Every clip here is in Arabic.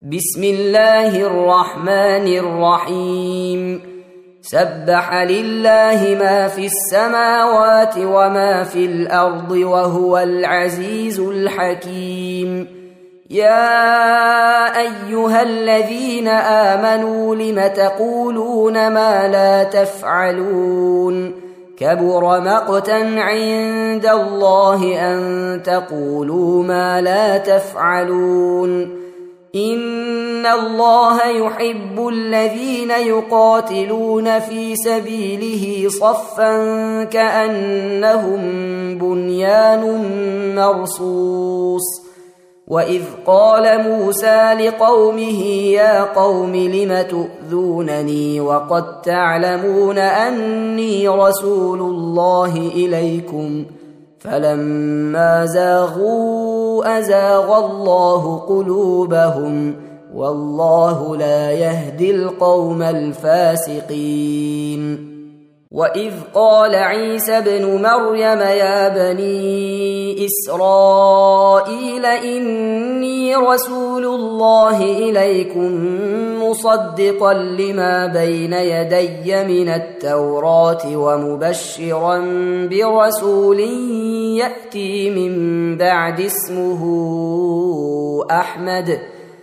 بسم الله الرحمن الرحيم سبح لله ما في السماوات وما في الأرض وهو العزيز الحكيم. يا أيها الذين آمنوا لم تقولون ما لا تفعلون كبر مقتا عند الله أن تقولوا ما لا تفعلون. إن الله يحب الذين يقاتلون في سبيله صفا كأنهم بنيان مرصوص. وإذ قال موسى لقومه يا قوم لم تؤذونني وقد تعلمون أني رسول الله إليكم فلما زاغوا أزاغ الله قلوبهم والله لا يهدي القوم الفاسقين. وإذ قال عيسى ابن مريم يا بني إسرائيل إني رسول الله إليكم مصدقا لما بين يدي من التوراة ومبشرا برسول يأتي من بعد اسمه أحمد.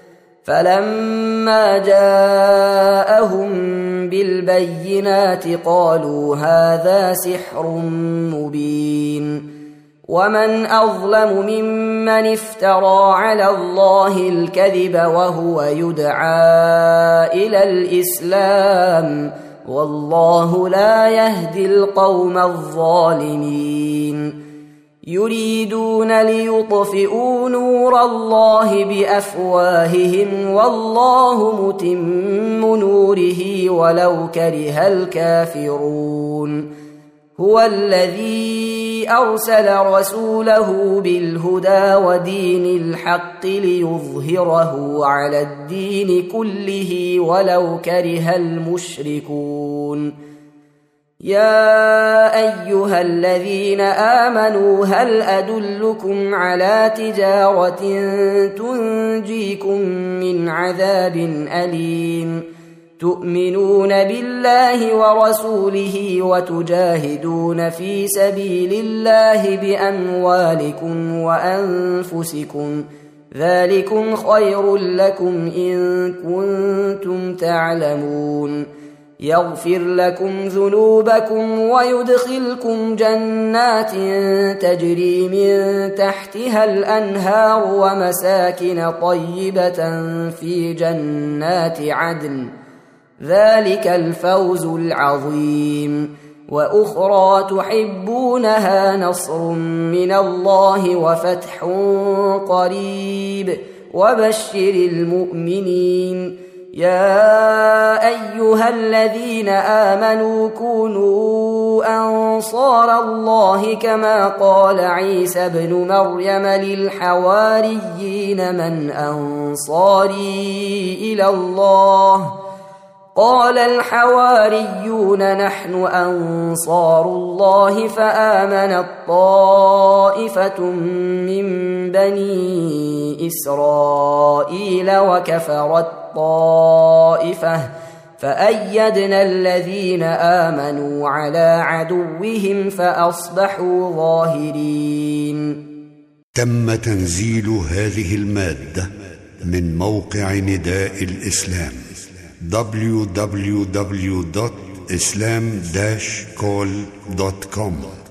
فلما جاءهم بالبينات قالوا هذا سحر مبين. ومن أظلم ممن افترى على الله الكذب وهو يدعى إلى الإسلام والله لا يهدي القوم الظالمين. يريدون ليطفئوا نور الله بأفواههم والله متم نوره ولو كره الكافرون. هو الذي أرسل رسوله بالهدى ودين الحق ليظهره على الدين كله ولو كره المشركون. يا أيها الذين آمنوا هل أدلكم على تجارة تنجيكم من عذاب أليم تؤمنون بالله ورسوله وتجاهدون في سبيل الله بأموالكم وأنفسكم ذلكم خير لكم إن كنتم تعلمون. يغفر لكم ذنوبكم ويدخلكم جنات تجري من تحتها الأنهار ومساكن طيبة في جنات عدن ذلك الفوز العظيم. وأخرى تحبونها نصر من الله وفتح قريب وبشر المؤمنين. يا أيها الذين آمنوا كونوا أنصار الله كما قال عيسى ابن مريم للحواريين من أنصاري إلى الله قال الحواريون نحن أنصار الله فآمنت طائفة من بني إسرائيل وكفرت طائفة فأيدنا الذين آمنوا على عدوهم فأصبحوا ظاهرين. تم تنزيل هذه المادة من موقع نداء الإسلام www.islam-call.com